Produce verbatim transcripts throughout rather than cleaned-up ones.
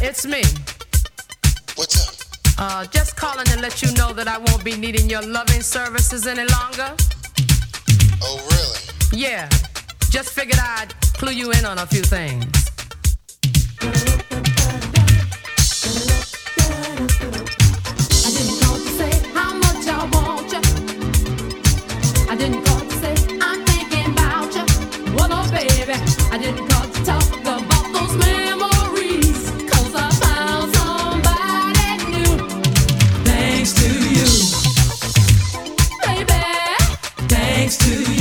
It's me. What's up? Uh, just calling to let you know that I won't be needing your loving services any longer. Oh, really? Yeah. Just figured I'd clue you in on a few things. I didn't call to say how much I want you. I didn't call to say I'm thinking about you. Well, oh, baby, I didn't call to talk about those memories. Cause I found somebody new. Thanks to you. Baby, thanks to you.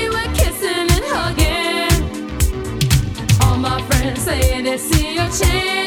Saying they see your change.